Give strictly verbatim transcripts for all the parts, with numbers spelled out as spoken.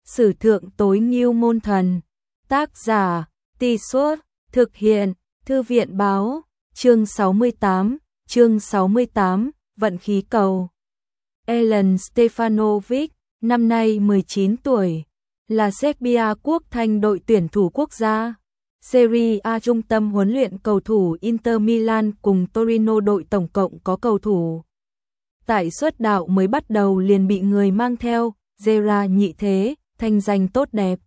Sử thượng tối ngưu môn thần. Tác giả, Tì Suốt, thực hiện, Thư viện báo, chương sáu mươi tám, chương sáu mươi tám, vận khí cầu. Ellen Stefanovic, năm nay mười chín tuổi, là Serbia quốc thanh đội tuyển thủ quốc gia. Serie A trung tâm huấn luyện cầu thủ Inter Milan cùng Torino đội tổng cộng có cầu thủ. Tại xuất đạo mới bắt đầu liền bị người mang theo, Gera nhị thế, thanh danh tốt đẹp.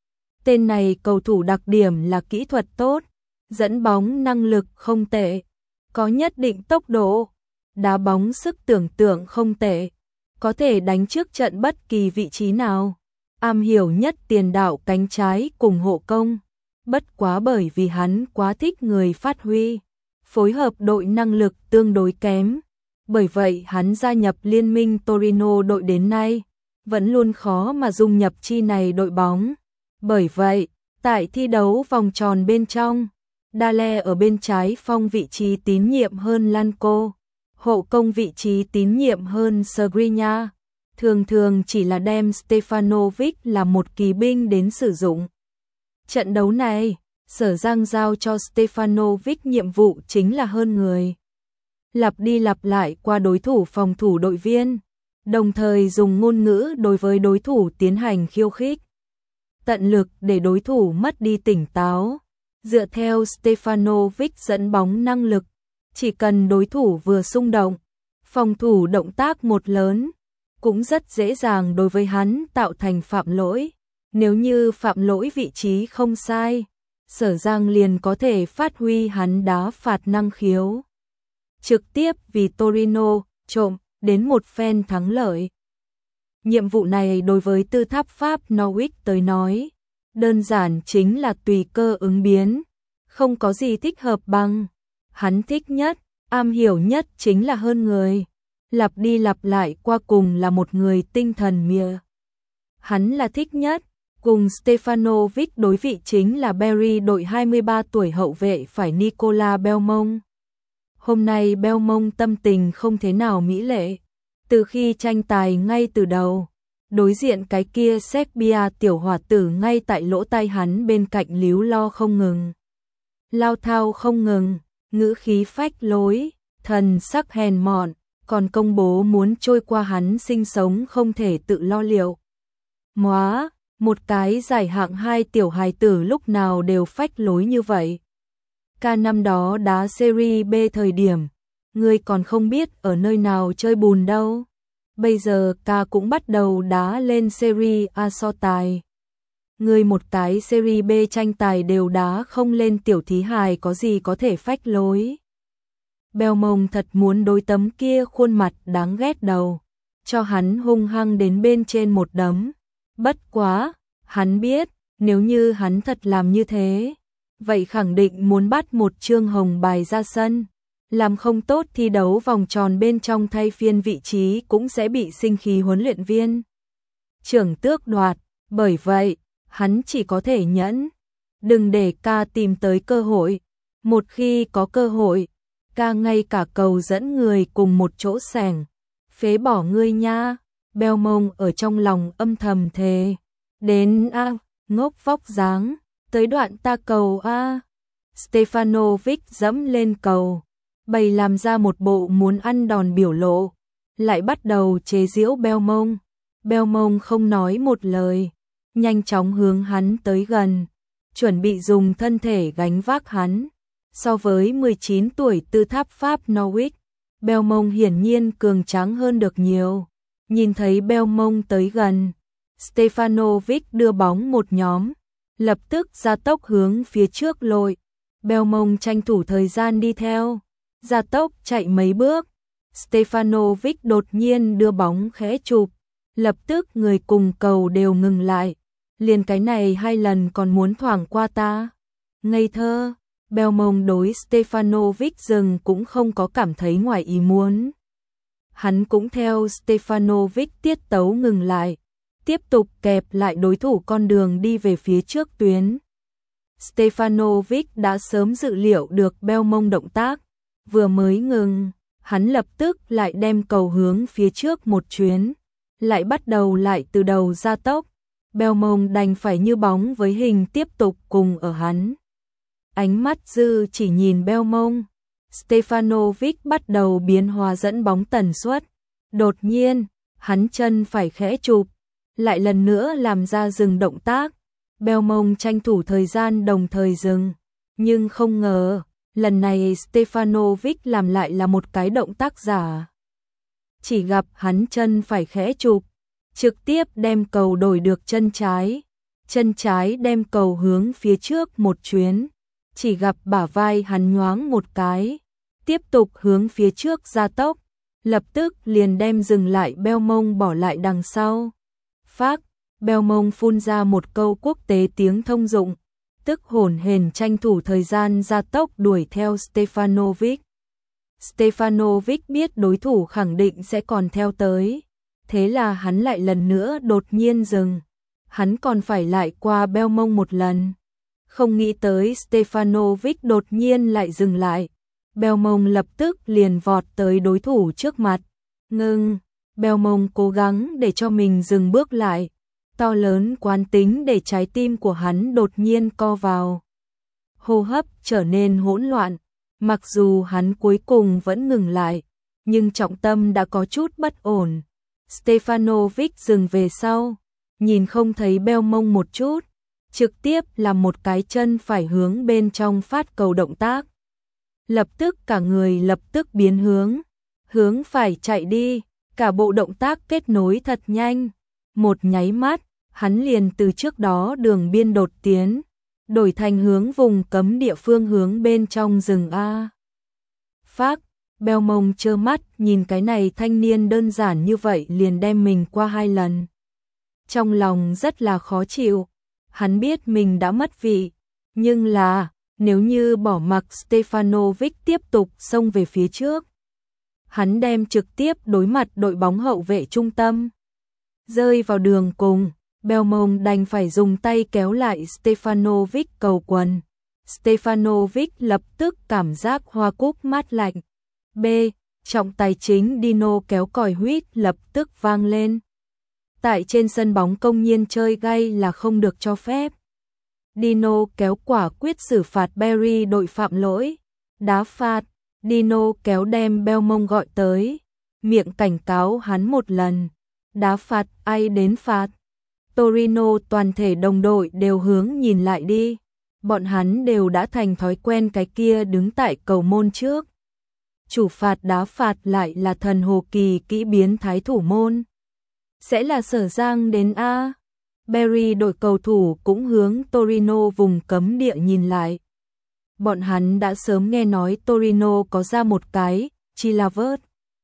Tên này cầu thủ đặc điểm là kỹ thuật tốt, dẫn bóng năng lực không tệ, có nhất định tốc độ, đá bóng sức tưởng tượng không tệ, có thể đánh trước trận bất kỳ vị trí nào, am hiểu nhất tiền đạo cánh trái cùng hộ công. Bất quá bởi vì hắn quá thích người phát huy, phối hợp đội năng lực tương đối kém. Bởi vậy hắn gia nhập liên minh Torino đội đến nay, vẫn luôn khó mà dung nhập chi này đội bóng. Bởi vậy, tại thi đấu vòng tròn bên trong, Dale ở bên trái phong vị trí tín nhiệm hơn Lanco, hộ công vị trí tín nhiệm hơn Skriniar, thường thường chỉ là đem Stefanovic là một kỳ binh đến sử dụng. Trận đấu này, Sở Giang giao cho Stefanovic nhiệm vụ chính là hơn người. Lặp đi lặp lại qua đối thủ phòng thủ đội viên, đồng thời dùng ngôn ngữ đối với đối thủ tiến hành khiêu khích. Tận lực để đối thủ mất đi tỉnh táo. Dựa theo Stefanovic dẫn bóng năng lực, chỉ cần đối thủ vừa xung động, phòng thủ động tác một lớn, cũng rất dễ dàng đối với hắn tạo thành phạm lỗi. Nếu như phạm lỗi vị trí không sai, Sở Giang liền có thể phát huy hắn đá phạt năng khiếu. Trực tiếp vì Torino trộm đến một phen thắng lợi. Nhiệm vụ này đối với tư tháp Pháp Norwich tới nói, đơn giản chính là tùy cơ ứng biến, không có gì thích hợp bằng. Hắn thích nhất, am hiểu nhất chính là hơn người, lặp đi lặp lại qua cùng là một người tinh thần mịa. Hắn là thích nhất, cùng Stefanovic đối vị chính là Barry đội hai mươi ba tuổi hậu vệ phải Nicolas Belmont. Hôm nay Belmont tâm tình không thế nào mỹ lệ, từ khi tranh tài ngay từ đầu, đối diện cái kia Serbia tiểu hòa tử ngay tại lỗ tai hắn bên cạnh líu lo không ngừng. Lao thao không ngừng, ngữ khí phách lối, thần sắc hèn mọn, còn công bố muốn trôi qua hắn sinh sống không thể tự lo liệu. Móa, một cái giải hạng hai tiểu hài tử lúc nào đều phách lối như vậy. Ca năm đó đá Serie B thời điểm, ngươi còn không biết ở nơi nào chơi bùn đâu. Bây giờ ca cũng bắt đầu đá lên Serie A so tài. Ngươi một cái Serie B tranh tài đều đá không lên, tiểu thí hài có gì có thể phách lối. Belmont thật muốn đối tấm kia khuôn mặt đáng ghét đầu, cho hắn hung hăng đến bên trên một đấm. Bất quá, hắn biết, nếu như hắn thật làm như thế, vậy khẳng định muốn bắt một chương hồng bài ra sân. Làm không tốt thi đấu vòng tròn bên trong thay phiên vị trí cũng sẽ bị sinh khí huấn luyện viên trưởng tước đoạt. Bởi vậy, hắn chỉ có thể nhẫn. Đừng để ca tìm tới cơ hội. Một khi có cơ hội, ca ngay cả cầu dẫn người cùng một chỗ sẻng. Phế bỏ ngươi nha. Belmont ở trong lòng âm thầm thề. Đến a, à, ngốc vóc dáng, tới đoạn ta cầu a. À. Stefanovic dẫm lên cầu, bày làm ra một bộ muốn ăn đòn biểu lộ, lại bắt đầu chế giễu Belmont. Belmont không nói một lời, nhanh chóng hướng hắn tới gần, chuẩn bị dùng thân thể gánh vác hắn. So với mười chín tuổi tư tháp Pháp Norwich, Belmont hiển nhiên cường tráng hơn được nhiều. Nhìn thấy Belmont tới gần, Stefanovic đưa bóng một nhóm, lập tức gia tốc hướng phía trước lội. Belmont tranh thủ thời gian đi theo, gia tốc chạy mấy bước. Stefanovic đột nhiên đưa bóng khẽ chụp, lập tức người cùng cầu đều ngừng lại. Liền cái này hai lần còn muốn thoảng qua ta. Ngây thơ, Belmont đối Stefanovic dừng cũng không có cảm thấy ngoài ý muốn. Hắn cũng theo Stefanovic tiết tấu ngừng lại, tiếp tục kẹp lại đối thủ con đường đi về phía trước tuyến. Stefanovic đã sớm dự liệu được Belmont động tác, vừa mới ngừng, hắn lập tức lại đem cầu hướng phía trước một chuyến, lại bắt đầu lại từ đầu gia tốc. Belmont đành phải như bóng với hình tiếp tục cùng ở hắn. Ánh mắt dư chỉ nhìn Belmont. Stefanovic bắt đầu biến hóa dẫn bóng tần suất. Đột nhiên, hắn chân phải khẽ chụp, lại lần nữa làm ra dừng động tác. Belmont tranh thủ thời gian đồng thời dừng, nhưng không ngờ, lần này Stefanovic làm lại là một cái động tác giả. Chỉ gặp hắn chân phải khẽ chụp, trực tiếp đem cầu đổi được chân trái. Chân trái đem cầu hướng phía trước một chuyến, chỉ gặp bả vai hắn nhoáng một cái, tiếp tục hướng phía trước gia tốc, lập tức liền đem dừng lại Belmont bỏ lại đằng sau. Phác, Belmont phun ra một câu quốc tế tiếng thông dụng, tức hổn hển tranh thủ thời gian gia tốc đuổi theo Stefanovic. Stefanovic biết đối thủ khẳng định sẽ còn theo tới, thế là hắn lại lần nữa đột nhiên dừng. Hắn còn phải lại qua Belmont một lần. Không nghĩ tới Stefanovic đột nhiên lại dừng lại. Belmont lập tức liền vọt tới đối thủ trước mặt. Ngưng, Belmont cố gắng để cho mình dừng bước lại. To lớn quán tính để trái tim của hắn đột nhiên co vào. Hô hấp trở nên hỗn loạn. Mặc dù hắn cuối cùng vẫn ngừng lại, nhưng trọng tâm đã có chút bất ổn. Stefanovic dừng về sau, nhìn không thấy Belmont một chút, trực tiếp làm một cái chân phải hướng bên trong phát cầu động tác. Lập tức cả người lập tức biến hướng, hướng phải chạy đi, cả bộ động tác kết nối thật nhanh. Một nháy mắt, hắn liền từ trước đó đường biên đột tiến, đổi thành hướng vùng cấm địa phương hướng bên trong rừng A. Phác, Belmont trơ mắt nhìn cái này thanh niên đơn giản như vậy liền đem mình qua hai lần. Trong lòng rất là khó chịu, hắn biết mình đã mất vị, nhưng là, nếu như bỏ mặc Stefanovic tiếp tục xông về phía trước, hắn đem trực tiếp đối mặt đội bóng hậu vệ trung tâm. Rơi vào đường cùng, Belmont đành phải dùng tay kéo lại Stefanovic cầu quần. Stefanovic lập tức cảm giác hoa cúc mát lạnh. B. Trọng tài chính Dino kéo còi huýt lập tức vang lên. Tại trên sân bóng công nhiên chơi gay là không được cho phép. Dino kéo quả quyết xử phạt Barry đội phạm lỗi. Đá phạt, Dino kéo đem Belmont gọi tới. Miệng cảnh cáo hắn một lần. Đá phạt, ai đến phạt. Torino toàn thể đồng đội đều hướng nhìn lại đi. Bọn hắn đều đã thành thói quen cái kia đứng tại cầu môn trước. Chủ phạt đá phạt lại là thần hồ kỳ kỹ biến thái thủ môn. Sẽ là Sở Giang đến A. Barry đội cầu thủ cũng hướng Torino vùng cấm địa nhìn lại. Bọn hắn đã sớm nghe nói Torino có ra một cái, Chilavert.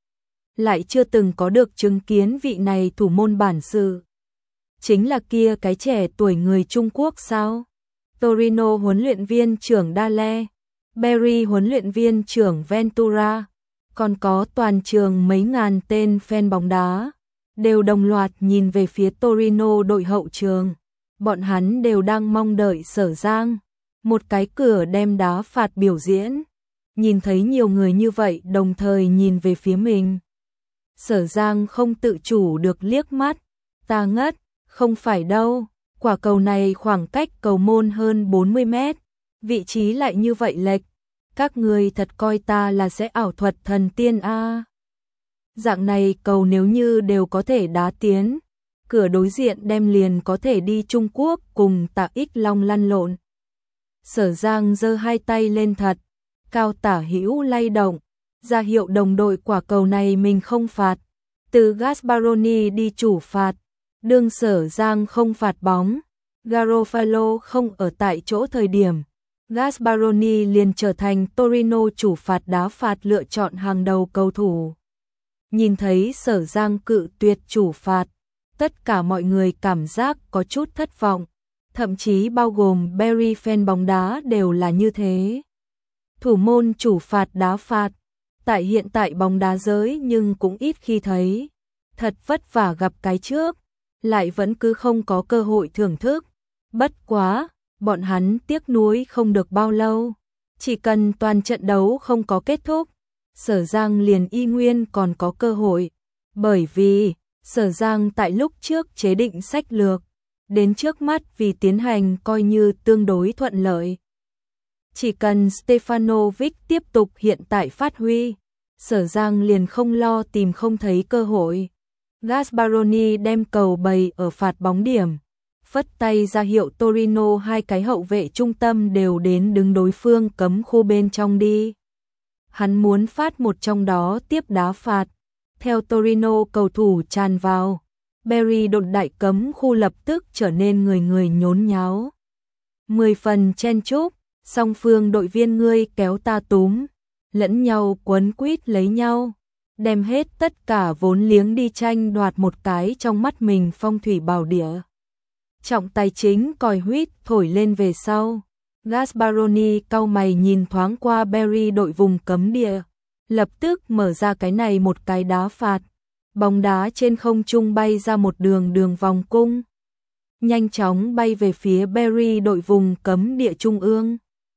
Lại chưa từng có được chứng kiến vị này thủ môn bản sự. Chính là kia cái trẻ tuổi người Trung Quốc sao? Torino huấn luyện viên trưởng Dale, Barry huấn luyện viên trưởng Ventura, còn có toàn trường mấy ngàn tên fan bóng đá, đều đồng loạt nhìn về phía Torino đội hậu trường. Bọn hắn đều đang mong đợi Sở Giang, một cái cửa đem đá phạt biểu diễn. Nhìn thấy nhiều người như vậy đồng thời nhìn về phía mình. Sở Giang không tự chủ được liếc mắt, ta ngất, không phải đâu, quả cầu này khoảng cách cầu môn hơn bốn mươi mét, vị trí lại như vậy lệch, các người thật coi ta là sẽ ảo thuật thần tiên a. Dạng này cầu nếu như đều có thể đá tiến, cửa đối diện đem liền có thể đi Trung Quốc cùng Tạ Ích Long lăn lộn. Sở Giang giơ hai tay lên thật, cao tả hữu lay động, ra hiệu đồng đội quả cầu này mình không phạt. Từ Gasparoni đi chủ phạt, đương Sở Giang không phạt bóng, Garofalo không ở tại chỗ thời điểm, Gasparoni liền trở thành Torino chủ phạt đá phạt lựa chọn hàng đầu cầu thủ. Nhìn thấy Sở Giang cự tuyệt chủ phạt, tất cả mọi người cảm giác có chút thất vọng, thậm chí bao gồm Barry fan bóng đá đều là như thế. Thủ môn chủ phạt đá phạt, tại hiện tại bóng đá giới nhưng cũng ít khi thấy. Thật vất vả gặp cái trước, lại vẫn cứ không có cơ hội thưởng thức. Bất quá, bọn hắn tiếc nuối không được bao lâu. Chỉ cần toàn trận đấu không có kết thúc, Sở Giang liền y nguyên còn có cơ hội. Bởi vì, Sở Giang tại lúc trước chế định sách lược, đến trước mắt vì tiến hành coi như tương đối thuận lợi. Chỉ cần Stefanovic tiếp tục hiện tại phát huy, Sở Giang liền không lo tìm không thấy cơ hội. Gasparoni đem cầu bày ở phạt bóng điểm, phất tay ra hiệu Torino hai cái hậu vệ trung tâm đều đến đứng đối phương cấm khu bên trong đi. Hắn muốn phát một trong đó tiếp đá phạt, theo Torino cầu thủ tràn vào, Barry đột đại cấm khu lập tức trở nên người người nhốn nháo. Mười phần chen chúc, song phương đội viên ngươi kéo ta túm, lẫn nhau quấn quýt lấy nhau, đem hết tất cả vốn liếng đi tranh đoạt một cái trong mắt mình phong thủy bảo địa. Trọng tài chính còi huýt thổi lên về sau, Gasparoni cau mày nhìn thoáng qua Barry đội vùng cấm địa, lập tức mở ra cái này một cái đá phạt, bóng đá trên không trung bay ra một đường đường vòng cung, nhanh chóng bay về phía Barry đội vùng cấm địa trung ương.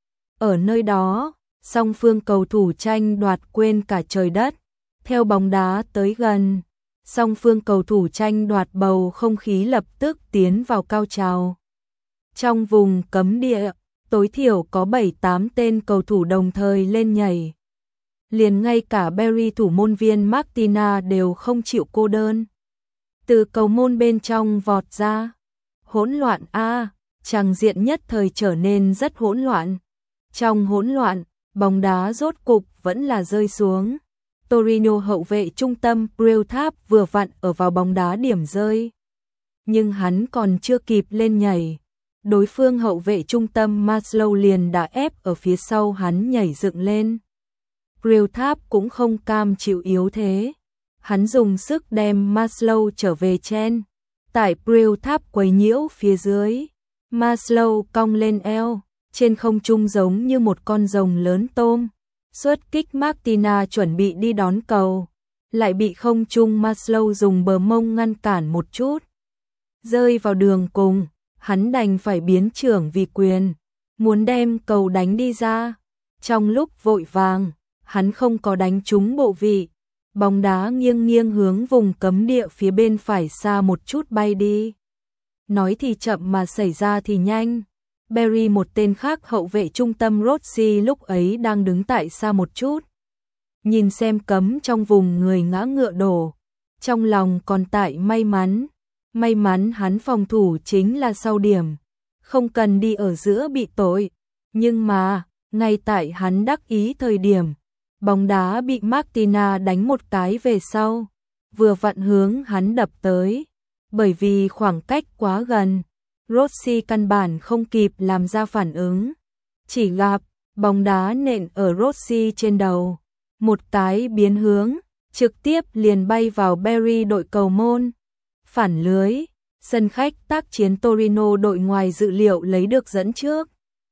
Ở nơi đó, song phương cầu thủ tranh đoạt quên cả trời đất, theo bóng đá tới gần, song phương cầu thủ tranh đoạt bầu không khí lập tức tiến vào cao trào. Trong vùng cấm địa, tối thiểu có bảy tám tên cầu thủ đồng thời lên nhảy. Liền ngay cả Barry thủ môn viên Martina đều không chịu cô đơn. Từ cầu môn bên trong vọt ra. Hỗn loạn a, tràng diện nhất thời trở nên rất hỗn loạn. Trong hỗn loạn, bóng đá rốt cục vẫn là rơi xuống. Torino hậu vệ trung tâm Preutap vừa vặn ở vào bóng đá điểm rơi. Nhưng hắn còn chưa kịp lên nhảy. Đối phương hậu vệ trung tâm Maslow liền đã ép ở phía sau hắn nhảy dựng lên. Preutap cũng không cam chịu yếu thế. Hắn dùng sức đem Maslow trở về chen. Tại Preutap quấy nhiễu phía dưới. Maslow cong lên eo, trên không trung giống như một con rồng lớn tôm. Xuất kích Martina chuẩn bị đi đón cầu, lại bị không trung Maslow dùng bờ mông ngăn cản một chút. Rơi vào đường cùng, hắn đành phải biến trưởng vì quyền, muốn đem cầu đánh đi ra. Trong lúc vội vàng, hắn không có đánh trúng bộ vị, bóng đá nghiêng nghiêng hướng vùng cấm địa phía bên phải xa một chút bay đi. Nói thì chậm mà xảy ra thì nhanh. Barry một tên khác hậu vệ trung tâm Rossi lúc ấy đang đứng tại xa một chút. Nhìn xem cấm trong vùng người ngã ngựa đổ. Trong lòng còn tại may mắn. May mắn hắn phòng thủ chính là sau điểm. Không cần đi ở giữa bị tội. Nhưng mà, ngay tại hắn đắc ý thời điểm, bóng đá bị Martina đánh một cái về sau. Vừa vặn hướng hắn đập tới. Bởi vì khoảng cách quá gần, Rossi căn bản không kịp làm ra phản ứng. Chỉ gặp, bóng đá nện ở Rossi trên đầu. Một cái biến hướng, trực tiếp liền bay vào Barry đội cầu môn. Phản lưới, sân khách tác chiến Torino đội ngoài dự liệu lấy được dẫn trước.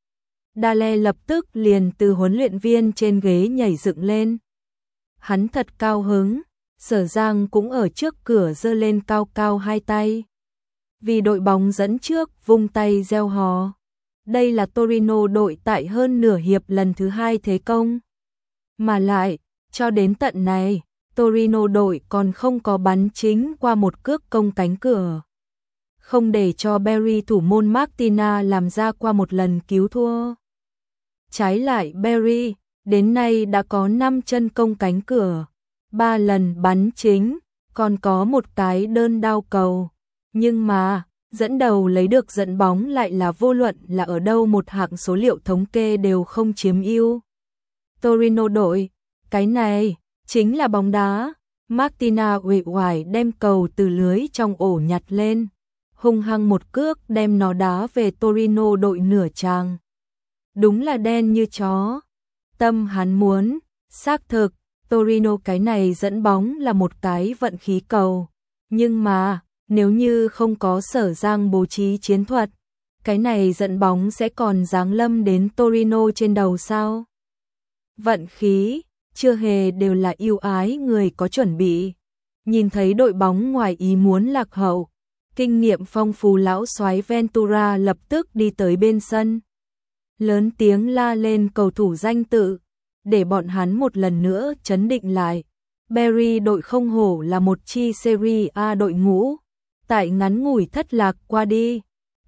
Dale lập tức liền từ huấn luyện viên trên ghế nhảy dựng lên. Hắn thật cao hứng, Sở Giang cũng ở trước cửa giơ lên cao cao hai tay. Vì đội bóng dẫn trước vung tay reo hò. Đây là Torino đội tại hơn nửa hiệp lần thứ hai thế công. Mà lại, cho đến tận này, Torino đội còn không có bắn chính qua một cước công cánh cửa. Không để cho Barry thủ môn Martina làm ra qua một lần cứu thua. Trái lại Barry, đến nay đã có năm chân công cánh cửa, ba lần bắn chính, còn có một cái đơn đao cầu. Nhưng mà, dẫn đầu lấy được dẫn bóng lại là vô luận là ở đâu một hạng số liệu thống kê đều không chiếm ưu. Torino đội, cái này, chính là bóng đá. Martina uể oải đem cầu từ lưới trong ổ nhặt lên. Hung hăng một cước đem nó đá về Torino đội nửa tràng. Đúng là đen như chó. Tâm hắn muốn, xác thực, Torino cái này dẫn bóng là một cái vận khí cầu. Nhưng mà, nếu như không có Sở Giang bố trí chiến thuật, cái này dẫn bóng sẽ còn giáng lâm đến Torino trên đầu sao? Vận khí, chưa hề đều là ưu ái người có chuẩn bị. Nhìn thấy đội bóng ngoài ý muốn lạc hậu, kinh nghiệm phong phú lão soái Ventura lập tức đi tới bên sân. Lớn tiếng la lên cầu thủ danh tự, để bọn hắn một lần nữa chấn định lại. Barry đội không hổ là một chi Serie A đội ngũ. Tại ngắn ngủi thất lạc qua đi,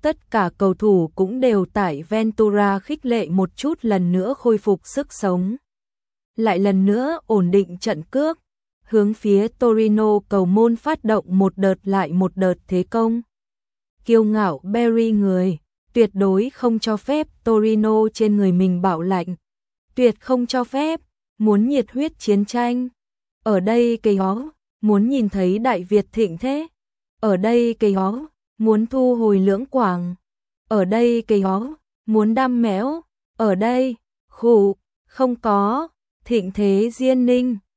tất cả cầu thủ cũng đều tại Ventura khích lệ một chút lần nữa khôi phục sức sống. Lại lần nữa ổn định trận cước, hướng phía Torino cầu môn phát động một đợt lại một đợt thế công. Kiêu ngạo Barry người, tuyệt đối không cho phép Torino trên người mình bạo lạnh, tuyệt không cho phép, muốn nhiệt huyết chiến tranh. Ở đây cây ó, muốn nhìn thấy Đại Việt thịnh thế. Ở đây cây ó, muốn thu hồi Lưỡng Quảng. Ở đây cây ó, muốn đam méo. Ở đây, khủ, không có, thịnh thế Diên Ninh.